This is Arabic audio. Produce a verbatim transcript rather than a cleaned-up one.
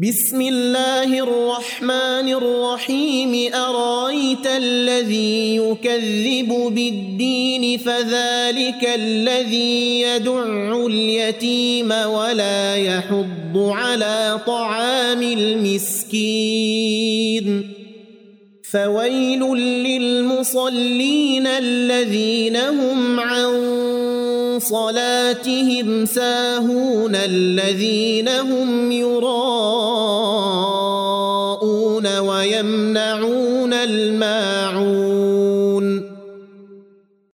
بسم الله الرحمن الرحيم أرأيت الذي يكذب بالدين فذلك الذي يدع اليتيم ولا يحض على طعام المسكين فويل للمصلين الذين هم عن صلاتهم ساهون الذين هم يراءون ويمنعون الماعون